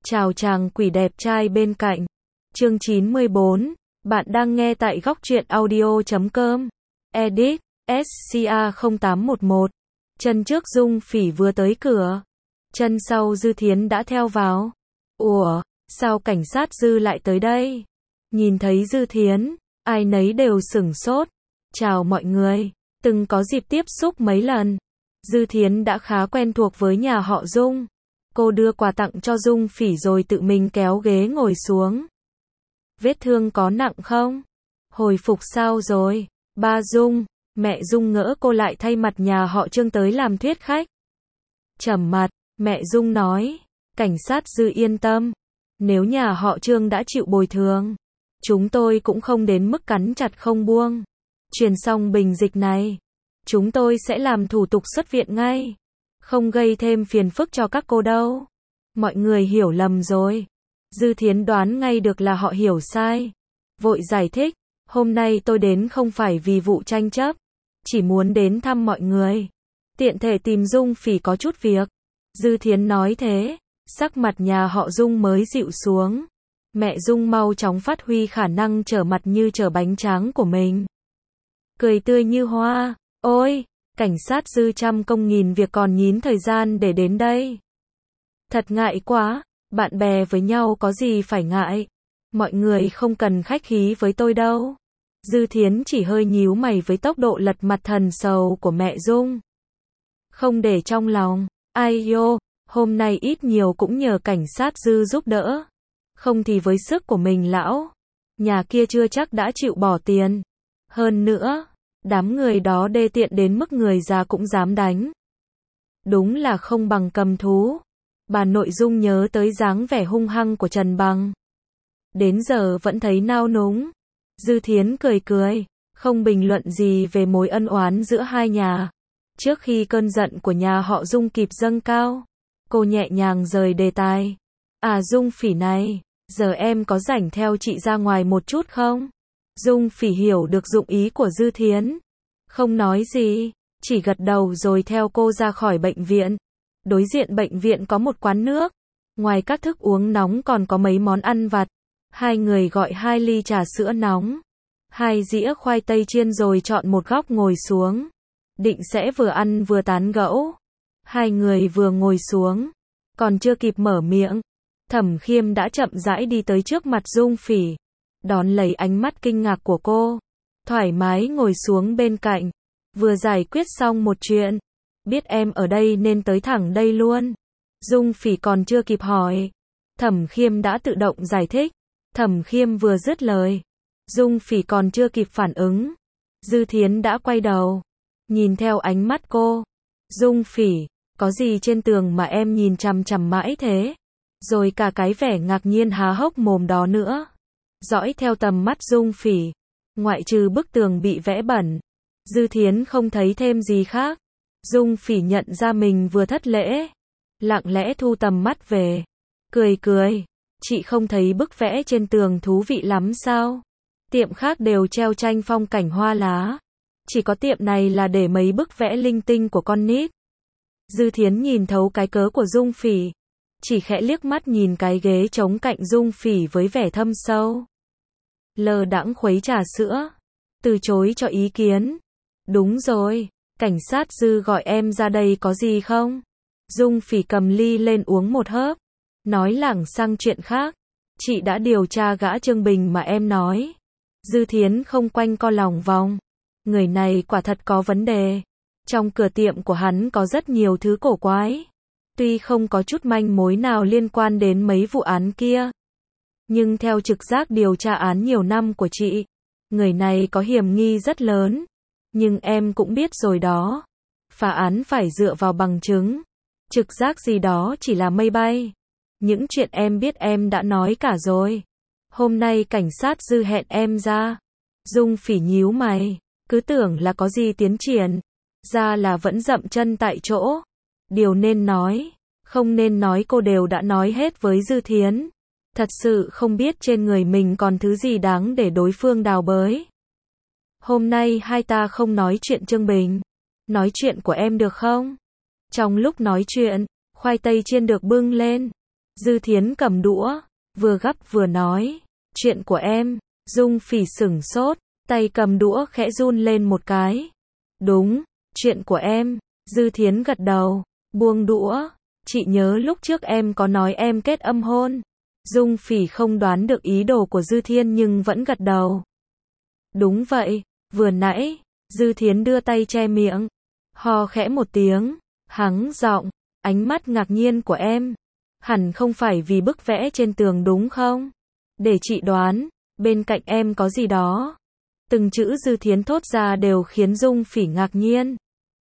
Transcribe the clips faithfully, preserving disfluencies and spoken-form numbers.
Chào chàng quỷ đẹp trai bên cạnh. Chương chín mươi bốn. Bạn đang nghe tại góc truyện audio chấm com. Edit S C A không tám một một. Chân trước Dung Phỉ vừa tới cửa, chân sau Dư Thiến đã theo vào. Ủa, sao cảnh sát Dư lại tới đây? Nhìn thấy Dư Thiến, ai nấy đều sửng sốt. Chào mọi người, từng có dịp tiếp xúc mấy lần. Dư Thiến đã khá quen thuộc với nhà họ Dung. Cô đưa quà tặng cho Dung Phỉ rồi tự mình kéo ghế ngồi xuống. Vết thương có nặng không? Hồi phục sao rồi? Ba Dung, mẹ Dung ngỡ cô lại thay mặt nhà họ Trương tới làm thuyết khách. Trầm mặt, mẹ Dung nói, cảnh sát Dư yên tâm. Nếu nhà họ Trương đã chịu bồi thường, chúng tôi cũng không đến mức cắn chặt không buông. Truyền xong bình dịch này, chúng tôi sẽ làm thủ tục xuất viện ngay. Không gây thêm phiền phức cho các cô đâu. Mọi người hiểu lầm rồi. Dư Thiến đoán ngay được là họ hiểu sai. Vội giải thích, hôm nay tôi đến không phải vì vụ tranh chấp, chỉ muốn đến thăm mọi người. Tiện thể tìm Dung Phỉ có chút việc. Dư Thiến nói thế, sắc mặt nhà họ Dung mới dịu xuống. Mẹ Dung mau chóng phát huy khả năng trở mặt như trở bánh tráng của mình. Cười tươi như hoa, ôi, cảnh sát Dư trăm công nghìn việc còn nhín thời gian để đến đây. Thật ngại quá, bạn bè với nhau có gì phải ngại. Mọi người không cần khách khí với tôi đâu. Dư Thiến chỉ hơi nhíu mày với tốc độ lật mặt thần sầu của mẹ Dung. Không để trong lòng, ai yo, hôm nay ít nhiều cũng nhờ cảnh sát Dư giúp đỡ. Không thì với sức của mình lão, nhà kia chưa chắc đã chịu bỏ tiền. Hơn nữa, đám người đó đê tiện đến mức người già cũng dám đánh. Đúng là không bằng cầm thú. Bà nội Dung nhớ tới dáng vẻ hung hăng của Trần Bằng. Đến giờ vẫn thấy nao núng. Dư Thiến cười cười, không bình luận gì về mối ân oán giữa hai nhà. Trước khi cơn giận của nhà họ Dung kịp dâng cao, cô nhẹ nhàng rời đề tài. À Dung Phỉ này, giờ em có rảnh theo chị ra ngoài một chút không? Dung Phỉ hiểu được dụng ý của Dư Thiến. Không nói gì, chỉ gật đầu rồi theo cô ra khỏi bệnh viện. Đối diện bệnh viện có một quán nước. Ngoài các thức uống nóng còn có mấy món ăn vặt. Hai người gọi hai ly trà sữa nóng, hai dĩa khoai tây chiên rồi chọn một góc ngồi xuống. Định sẽ vừa ăn vừa tán gẫu. Hai người vừa ngồi xuống, còn chưa kịp mở miệng, Thẩm Khiêm đã chậm rãi đi tới trước mặt Dung Phỉ, đón lấy ánh mắt kinh ngạc của cô, thoải mái ngồi xuống bên cạnh. Vừa giải quyết xong một chuyện, biết em ở đây nên tới thẳng đây luôn. Dung Phỉ còn chưa kịp hỏi, Thẩm Khiêm đã tự động giải thích. Thẩm Khiêm vừa dứt lời, Dung Phỉ còn chưa kịp phản ứng, Dư Thiến đã quay đầu, nhìn theo ánh mắt cô. Dung Phỉ, có gì trên tường mà em nhìn chằm chằm mãi thế? Rồi cả cái vẻ ngạc nhiên há hốc mồm đó nữa. Dõi theo tầm mắt Dung Phỉ, ngoại trừ bức tường bị vẽ bẩn, Dư Thiến không thấy thêm gì khác. Dung Phỉ nhận ra mình vừa thất lễ, lặng lẽ thu tầm mắt về, cười cười. Chị không thấy bức vẽ trên tường thú vị lắm sao? Tiệm khác đều treo tranh phong cảnh hoa lá, chỉ có tiệm này là để mấy bức vẽ linh tinh của con nít. Dư Thiến nhìn thấu cái cớ của Dung Phỉ, chỉ khẽ liếc mắt nhìn cái ghế trống cạnh Dung Phỉ với vẻ thâm sâu. Lơ đãng khuấy trà sữa, từ chối cho ý kiến. Đúng rồi, cảnh sát Dư gọi em ra đây có gì không? Dung Phỉ cầm ly lên uống một hớp, nói lảng sang chuyện khác. Chị đã điều tra gã Trương Bình mà em nói. Dư Thiến không quanh co lòng vòng. Người này quả thật có vấn đề. Trong cửa tiệm của hắn có rất nhiều thứ cổ quái. Tuy không có chút manh mối nào liên quan đến mấy vụ án kia, nhưng theo trực giác điều tra án nhiều năm của chị, người này có hiểm nghi rất lớn. Nhưng em cũng biết rồi đó, phá án phải dựa vào bằng chứng. Trực giác gì đó chỉ là mây bay. Những chuyện em biết em đã nói cả rồi. Hôm nay cảnh sát Dư hẹn em ra. Dung Phỉ nhíu mày, cứ tưởng là có gì tiến triển, ra là vẫn dậm chân tại chỗ. Điều nên nói, không nên nói cô đều đã nói hết với Dư Thiến. Thật sự không biết trên người mình còn thứ gì đáng để đối phương đào bới. Hôm nay hai ta không nói chuyện Trương Bình, nói chuyện của em được không? Trong lúc nói chuyện, khoai tây chiên được bưng lên. Dư Thiến cầm đũa, vừa gắp vừa nói, chuyện của em. Dung Phỉ sửng sốt, tay cầm đũa khẽ run lên một cái. Đúng, chuyện của em. Dư Thiến gật đầu, buông đũa. Chị nhớ lúc trước em có nói em kết âm hôn. Dung Phỉ không đoán được ý đồ của Dư Thiến nhưng vẫn gật đầu. Đúng vậy, vừa nãy. Dư Thiến đưa tay che miệng, ho khẽ một tiếng, hắng giọng, ánh mắt ngạc nhiên của em. Hẳn không phải vì bức vẽ trên tường đúng không? Để chị đoán, bên cạnh em có gì đó. Từng chữ Dư Thiến thốt ra đều khiến Dung Phỉ ngạc nhiên.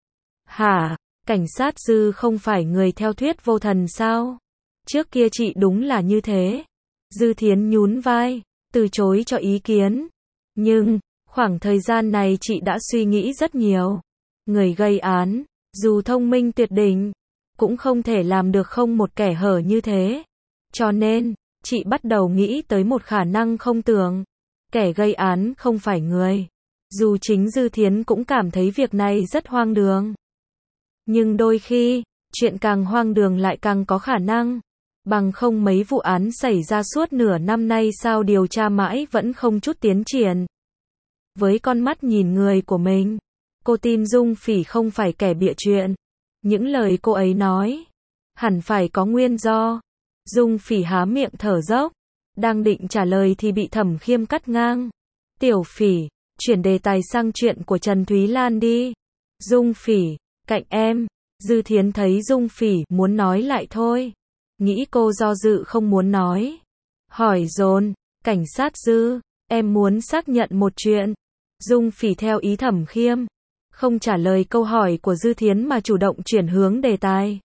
Hả, cảnh sát Dư không phải người theo thuyết vô thần sao? Trước kia chị đúng là như thế. Dư Thiến nhún vai, từ chối cho ý kiến. Nhưng, khoảng thời gian này chị đã suy nghĩ rất nhiều. Người gây án, dù thông minh tuyệt đỉnh, cũng không thể làm được không một kẻ hở như thế. Cho nên, chị bắt đầu nghĩ tới một khả năng không tưởng. Kẻ gây án không phải người. Dù chính Dư Thiến cũng cảm thấy việc này rất hoang đường. Nhưng đôi khi, chuyện càng hoang đường lại càng có khả năng. Bằng không mấy vụ án xảy ra suốt nửa năm nay sao điều tra mãi vẫn không chút tiến triển. Với con mắt nhìn người của mình, cô tin Dung Phỉ không phải kẻ bịa chuyện. Những lời cô ấy nói, hẳn phải có nguyên do. Dung Phỉ há miệng thở dốc, đang định trả lời thì bị Thẩm Khiêm cắt ngang. Tiểu Phỉ, chuyển đề tài sang chuyện của Trần Thúy Lan đi. Dung Phỉ, cạnh em. Dư Thiến thấy Dung Phỉ muốn nói lại thôi. Nghĩ cô do dự không muốn nói. Hỏi dồn, cảnh sát Dư, em muốn xác nhận một chuyện. Dung Phỉ theo ý Thẩm Khiêm, không trả lời câu hỏi của Dư Thiến mà chủ động chuyển hướng đề tài.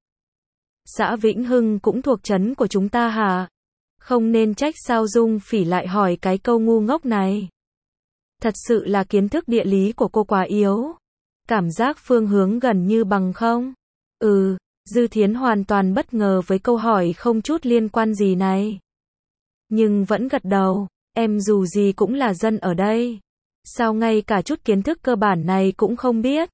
Xã Vĩnh Hưng cũng thuộc trấn của chúng ta hả? Không nên trách sao Dung Phỉ lại hỏi cái câu ngu ngốc này. Thật sự là kiến thức địa lý của cô quá yếu. Cảm giác phương hướng gần như bằng không. Ừ, Dư Thiến hoàn toàn bất ngờ với câu hỏi không chút liên quan gì này. Nhưng vẫn gật đầu, em dù gì cũng là dân ở đây. Sao ngay cả chút kiến thức cơ bản này cũng không biết?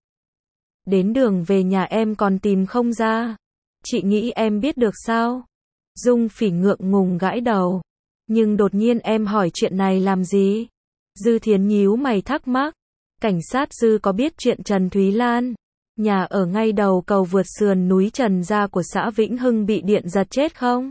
Đến đường về nhà em còn tìm không ra. Chị nghĩ em biết được sao? Dung Phỉ ngượng ngùng gãi đầu. Nhưng đột nhiên em hỏi chuyện này làm gì? Dư Thiến nhíu mày thắc mắc. Cảnh sát Dư có biết chuyện Trần Thúy Lan, nhà ở ngay đầu cầu vượt sườn núi Trần Gia của xã Vĩnh Hưng bị điện giật chết không?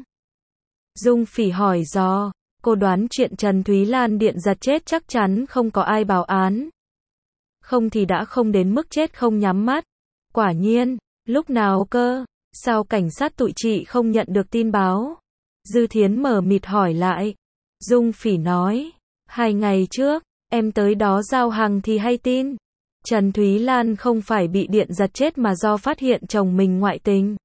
Dung Phỉ hỏi dò. Cô đoán chuyện Trần Thúy Lan điện giật chết chắc chắn không có ai báo án. Không thì đã không đến mức chết không nhắm mắt. Quả nhiên, lúc nào cơ? Sao cảnh sát tụi chị không nhận được tin báo? Dư Thiến mờ mịt hỏi lại. Dung Phỉ nói, hai ngày trước, em tới đó giao hàng thì hay tin. Trần Thúy Lan không phải bị điện giật chết mà do phát hiện chồng mình ngoại tình.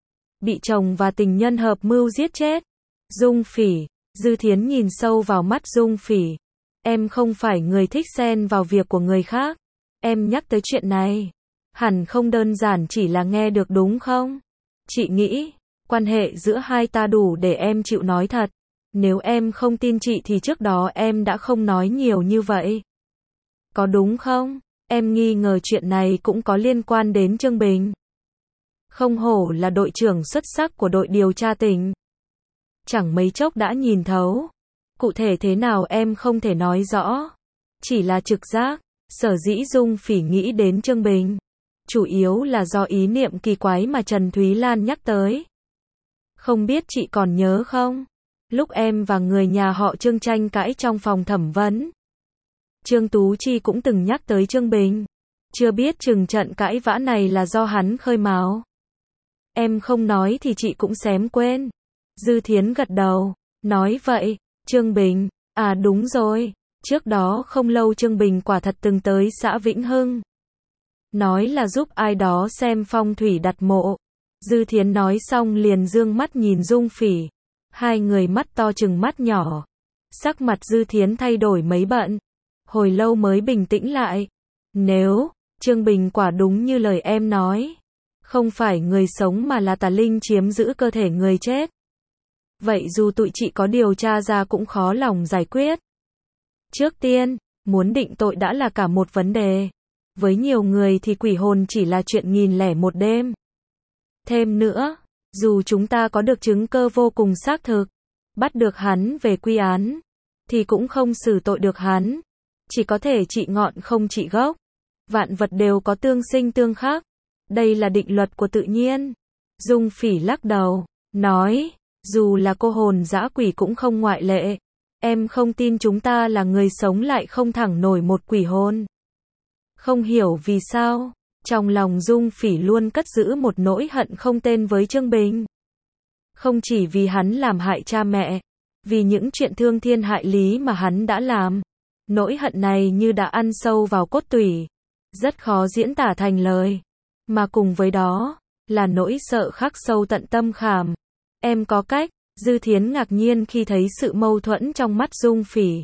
Bị chồng và tình nhân hợp mưu giết chết. Dung Phỉ, Dư Thiến nhìn sâu vào mắt Dung Phỉ. Em không phải người thích xen vào việc của người khác. Em nhắc tới chuyện này, hẳn không đơn giản chỉ là nghe được đúng không? Chị nghĩ, quan hệ giữa hai ta đủ để em chịu nói thật. Nếu em không tin chị thì trước đó em đã không nói nhiều như vậy. Có đúng không? Em nghi ngờ chuyện này cũng có liên quan đến Trương Bình. Không hổ là đội trưởng xuất sắc của đội điều tra tỉnh. Chẳng mấy chốc đã nhìn thấu. Cụ thể thế nào em không thể nói rõ. Chỉ là trực giác. Sở dĩ Dung Phỉ nghĩ đến Trương Bình, chủ yếu là do ý niệm kỳ quái mà Trần Thúy Lan nhắc tới. Không biết chị còn nhớ không? Lúc em và người nhà họ Trương tranh cãi trong phòng thẩm vấn, Trương Tú Chi cũng từng nhắc tới Trương Bình. Chưa biết chừng trận cãi vã này là do hắn khơi mào. Em không nói thì chị cũng xém quên. Dư Thiến gật đầu, nói vậy, Trương Bình, à đúng rồi, trước đó không lâu Trương Bình quả thật từng tới xã Vĩnh Hưng. Nói là giúp ai đó xem phong thủy đặt mộ. Dư Thiến nói xong liền dương mắt nhìn Dung Phỉ. Hai người mắt to chừng mắt nhỏ. Sắc mặt Dư Thiến thay đổi mấy bận. Hồi lâu mới bình tĩnh lại. Nếu, Trương Bình quả đúng như lời em nói, không phải người sống mà là tà linh chiếm giữ cơ thể người chết, vậy dù tụi chị có điều tra ra cũng khó lòng giải quyết. Trước tiên, muốn định tội đã là cả một vấn đề. Với nhiều người thì quỷ hồn chỉ là chuyện nghìn lẻ một đêm. Thêm nữa, Dù chúng ta có được chứng cơ vô cùng xác thực, bắt được hắn về quy án, thì cũng không xử tội được hắn. Chỉ có thể trị ngọn không trị gốc. Vạn vật đều có tương sinh tương khắc. Đây là định luật của tự nhiên. Dung Phỉ lắc đầu, nói, dù là cô hồn dã quỷ cũng không ngoại lệ. Em không tin chúng ta là người sống lại không thẳng nổi một quỷ hồn. Không hiểu vì sao, trong lòng Dung Phỉ luôn cất giữ một nỗi hận không tên với Trương Bình. Không chỉ vì hắn làm hại cha mẹ, vì những chuyện thương thiên hại lý mà hắn đã làm. Nỗi hận này như đã ăn sâu vào cốt tủy, rất khó diễn tả thành lời. Mà cùng với đó, là nỗi sợ khắc sâu tận tâm khảm. Em có cách, Dư Thiến ngạc nhiên khi thấy sự mâu thuẫn trong mắt Dung Phỉ.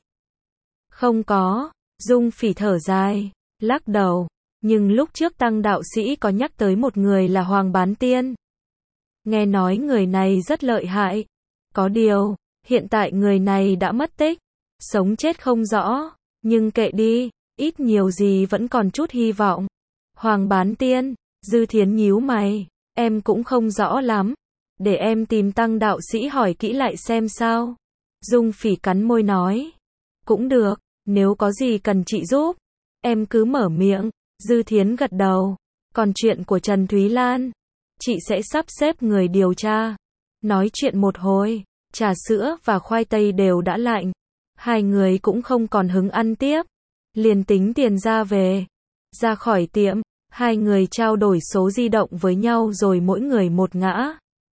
Không có, Dung Phỉ thở dài, lắc đầu. Nhưng lúc trước Tăng đạo sĩ có nhắc tới một người là Hoàng Bán Tiên. Nghe nói người này rất lợi hại. Có điều, hiện tại người này đã mất tích, sống chết không rõ. Nhưng kệ đi, ít nhiều gì vẫn còn chút hy vọng. Hoàng Bán Tiên, Dư Thiến nhíu mày, em cũng không rõ lắm. Để em tìm Tăng đạo sĩ hỏi kỹ lại xem sao. Dung Phỉ cắn môi nói. Cũng được, nếu có gì cần chị giúp, em cứ mở miệng. Dư Thiến gật đầu. Còn chuyện của Trần Thúy Lan, chị sẽ sắp xếp người điều tra. Nói chuyện một hồi, trà sữa và khoai tây đều đã lạnh. Hai người cũng không còn hứng ăn tiếp. Liền tính tiền ra về. Ra khỏi tiệm, hai người trao đổi số di động với nhau rồi mỗi người một ngã.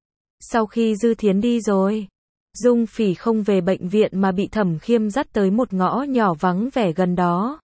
Sau khi Dư Thiến đi rồi, Dung Phỉ không về bệnh viện mà bị Thẩm Khiêm dắt tới một ngõ nhỏ vắng vẻ gần đó.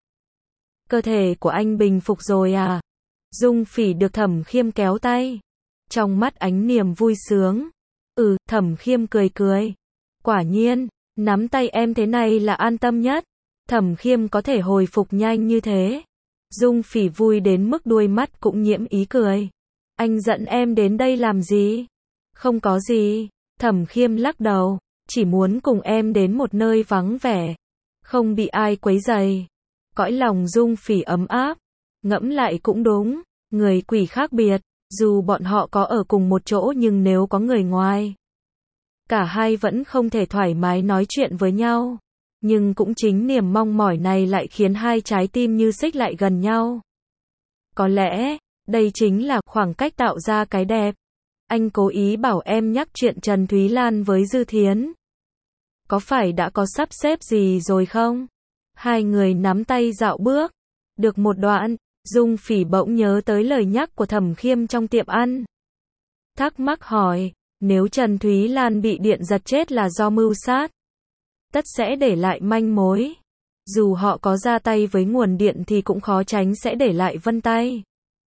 Cơ thể của anh bình phục rồi à? Dung Phỉ được Thẩm Khiêm kéo tay. Trong mắt ánh niềm vui sướng. Ừ, Thẩm Khiêm cười cười. Quả nhiên, nắm tay em thế này là an tâm nhất. Thẩm Khiêm có thể hồi phục nhanh như thế. Dung Phỉ vui đến mức đuôi mắt cũng nhiễm ý cười. Anh dẫn em đến đây làm gì? Không có gì. Thẩm Khiêm lắc đầu. Chỉ muốn cùng em đến một nơi vắng vẻ. Không bị ai quấy rầy. Cõi lòng Dung Phỉ ấm áp. Ngẫm lại cũng đúng. Người quỷ khác biệt. Dù bọn họ có ở cùng một chỗ nhưng nếu có người ngoài, cả hai vẫn không thể thoải mái nói chuyện với nhau. Nhưng cũng chính niềm mong mỏi này lại khiến hai trái tim như xích lại gần nhau. Có lẽ, đây chính là khoảng cách tạo ra cái đẹp. Anh cố ý bảo em nhắc chuyện Trần Thúy Lan với Dư Thiến. Có phải đã có sắp xếp gì rồi không? Hai người nắm tay dạo bước. Được một đoạn, Dung Phỉ bỗng nhớ tới lời nhắc của Thẩm Khiêm trong tiệm ăn. Thắc mắc hỏi, nếu Trần Thúy Lan bị điện giật chết là do mưu sát, tất sẽ để lại manh mối. Dù họ có ra tay với nguồn điện thì cũng khó tránh sẽ để lại vân tay.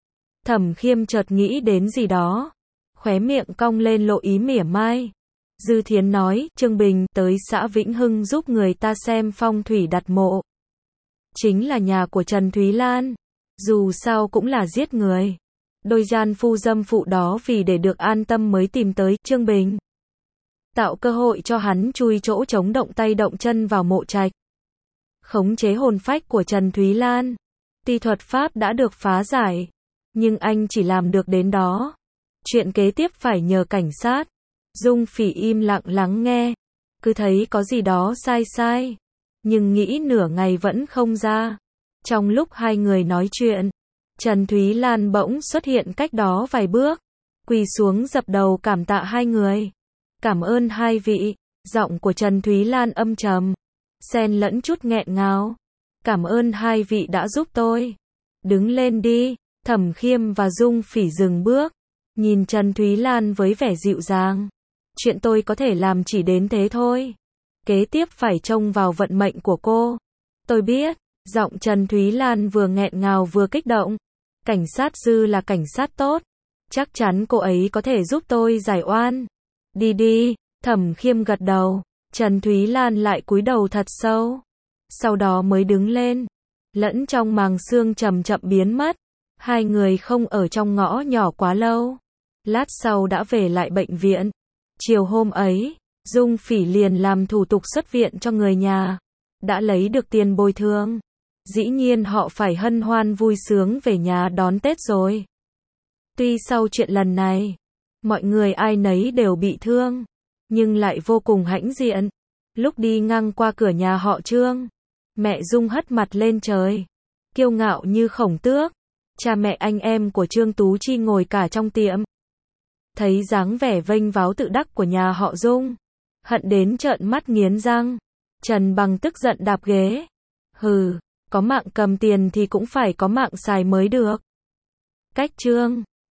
Thẩm Khiêm chợt nghĩ đến gì đó, khóe miệng cong lên lộ ý mỉa mai. Dư Thiến nói, Trương Bình tới xã Vĩnh Hưng giúp người ta xem phong thủy đặt mộ. Chính là nhà của Trần Thúy Lan. Dù sao cũng là giết người. Đôi gian phu dâm phụ đó vì để được an tâm mới tìm tới Trương Bình. Tạo cơ hội cho hắn chui chỗ trống động tay động chân vào mộ trạch. Khống chế hồn phách của Trần Thúy Lan. Tuy thuật pháp đã được phá giải, nhưng anh chỉ làm được đến đó. Chuyện kế tiếp phải nhờ cảnh sát. Dung Phỉ im lặng lắng nghe. Cứ thấy có gì đó sai sai. Nhưng nghĩ nửa ngày vẫn không ra. Trong lúc hai người nói chuyện, Trần Thúy Lan bỗng xuất hiện cách đó vài bước. Quỳ xuống dập đầu cảm tạ hai người. Cảm ơn hai vị. Giọng của Trần Thúy Lan âm trầm, xen lẫn chút nghẹn ngào. Cảm ơn hai vị đã giúp tôi. Đứng lên đi. Thẩm Khiêm và Dung Phỉ dừng bước. Nhìn Trần Thúy Lan với vẻ dịu dàng. Chuyện tôi có thể làm chỉ đến thế thôi. Kế tiếp phải trông vào vận mệnh của cô. Tôi biết. Giọng Trần Thúy Lan vừa nghẹn ngào vừa kích động. Cảnh sát Dư là cảnh sát tốt. Chắc chắn cô ấy có thể giúp tôi giải oan. Đi đi. Thẩm Khiêm gật đầu. Trần Thúy Lan lại cúi đầu thật sâu. Sau đó mới đứng lên. Lẫn trong màng sương chậm chậm biến mất. Hai người không ở trong ngõ nhỏ quá lâu. Lát sau đã về lại bệnh viện. Chiều hôm ấy, Dung Phỉ liền làm thủ tục xuất viện cho người nhà. Đã lấy được tiền bồi thường. Dĩ nhiên họ phải hân hoan vui sướng về nhà đón Tết rồi. Tuy sau chuyện lần này, Mọi người ai nấy đều bị thương, nhưng lại vô cùng hãnh diện. Lúc đi ngang qua cửa nhà họ Trương, mẹ Dung hất mặt lên trời, kiêu ngạo như khổng tước. Cha mẹ anh em của Trương Tú Chi ngồi cả trong tiệm. Thấy dáng vẻ vênh váo tự đắc của nhà họ Dung, hận đến trợn mắt nghiến răng. Trần Bằng tức giận đạp ghế. Hừ, có mạng cầm tiền thì cũng phải có mạng xài mới được. Cách Trương